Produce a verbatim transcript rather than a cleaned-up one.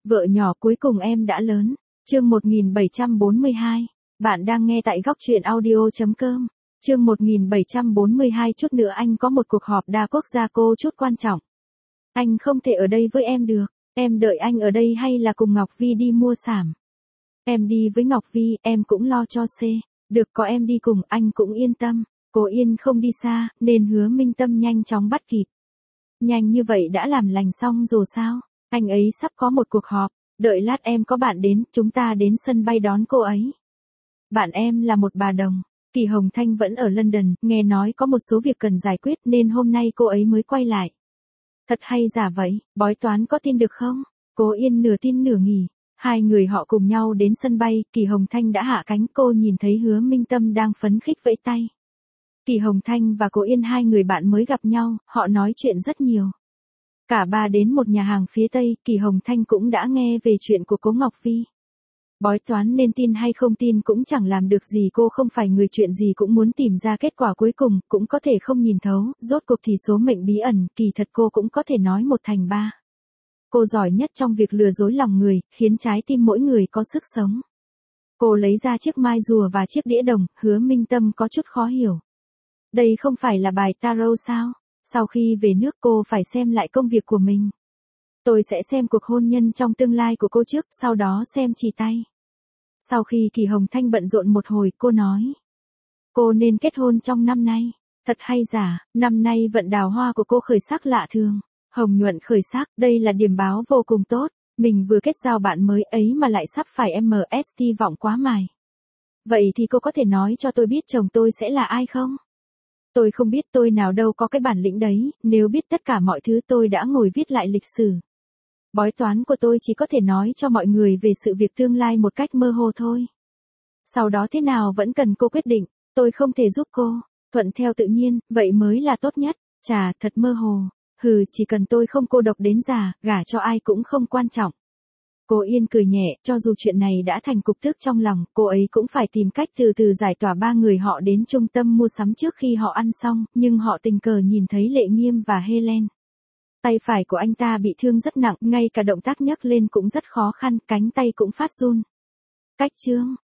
Vợ nhỏ cuối cùng em đã lớn. Chương một nghìn bảy trăm bốn mươi hai. Bạn đang nghe tại góc truyện audio chấm com. Chương một nghìn bảy trăm bốn mươi hai. Chút nữa anh có một cuộc họp đa quốc gia cô chút quan trọng. Anh không thể ở đây với em được. Em đợi anh ở đây hay là cùng Ngọc Vi đi mua sảm? Em đi với Ngọc Vi, em cũng lo cho C. Được, có em đi cùng, anh cũng yên tâm. Cô Yên không đi xa, nên Hứa Minh Tâm nhanh chóng bắt kịp. Nhanh như vậy đã làm lành xong rồi sao? Anh ấy sắp có một cuộc họp. Đợi lát em có bạn đến, chúng ta đến sân bay đón cô ấy. Bạn em là một bà đồng. Kỳ Hồng Thanh vẫn ở London, nghe nói có một số việc cần giải quyết nên hôm nay cô ấy mới quay lại. Thật hay giả vậy, bói toán có tin được không? Cô Yên nửa tin nửa nghỉ. Hai người họ cùng nhau đến sân bay, Kỳ Hồng Thanh đã hạ cánh, cô nhìn thấy Hứa Minh Tâm đang phấn khích vẫy tay. Kỳ Hồng Thanh và cô Yên hai người bạn mới gặp nhau, họ nói chuyện rất nhiều. Cả ba đến một nhà hàng phía Tây, Kỳ Hồng Thanh cũng đã nghe về chuyện của cố Ngọc Vi. Bói toán nên tin hay không tin cũng chẳng làm được gì, cô không phải người chuyện gì cũng muốn tìm ra kết quả cuối cùng, cũng có thể không nhìn thấu, rốt cuộc thì số mệnh bí ẩn, kỳ thật cô cũng có thể nói một thành ba. Cô giỏi nhất trong việc lừa dối lòng người, khiến trái tim mỗi người có sức sống. Cô lấy ra chiếc mai rùa và chiếc đĩa đồng, Hứa Minh Tâm có chút khó hiểu. Đây không phải là bài tarot sao? Sau khi về nước cô phải xem lại công việc của mình. Tôi sẽ xem cuộc hôn nhân trong tương lai của cô trước, sau đó xem chỉ tay. Sau khi Kỳ Hồng Thanh bận rộn một hồi, cô nói. Cô nên kết hôn trong năm nay. Thật hay giả, năm nay vận đào hoa của cô khởi sắc lạ thường. Hồng nhuận khởi sắc, đây là điểm báo vô cùng tốt. Mình vừa kết giao bạn mới ấy mà lại sắp phải em ét tê vọng quá mài. Vậy thì cô có thể nói cho tôi biết chồng tôi sẽ là ai không? Tôi không biết, tôi nào đâu có cái bản lĩnh đấy, nếu biết tất cả mọi thứ tôi đã ngồi viết lại lịch sử. Bói toán của tôi chỉ có thể nói cho mọi người về sự việc tương lai một cách mơ hồ thôi. Sau đó thế nào vẫn cần cô quyết định, tôi không thể giúp cô, thuận theo tự nhiên, vậy mới là tốt nhất. Chà, thật mơ hồ. Hừ, chỉ cần tôi không cô độc đến già, gả cho ai cũng không quan trọng. Cô Yên cười nhẹ, cho dù chuyện này đã thành cục tức trong lòng, cô ấy cũng phải tìm cách từ từ giải tỏa. Ba người họ đến trung tâm mua sắm trước khi họ ăn xong, nhưng họ tình cờ nhìn thấy Lệ Nghiêm và Helen. Tay phải của anh ta bị thương rất nặng, ngay cả động tác nhấc lên cũng rất khó khăn, cánh tay cũng phát run. Cách chương,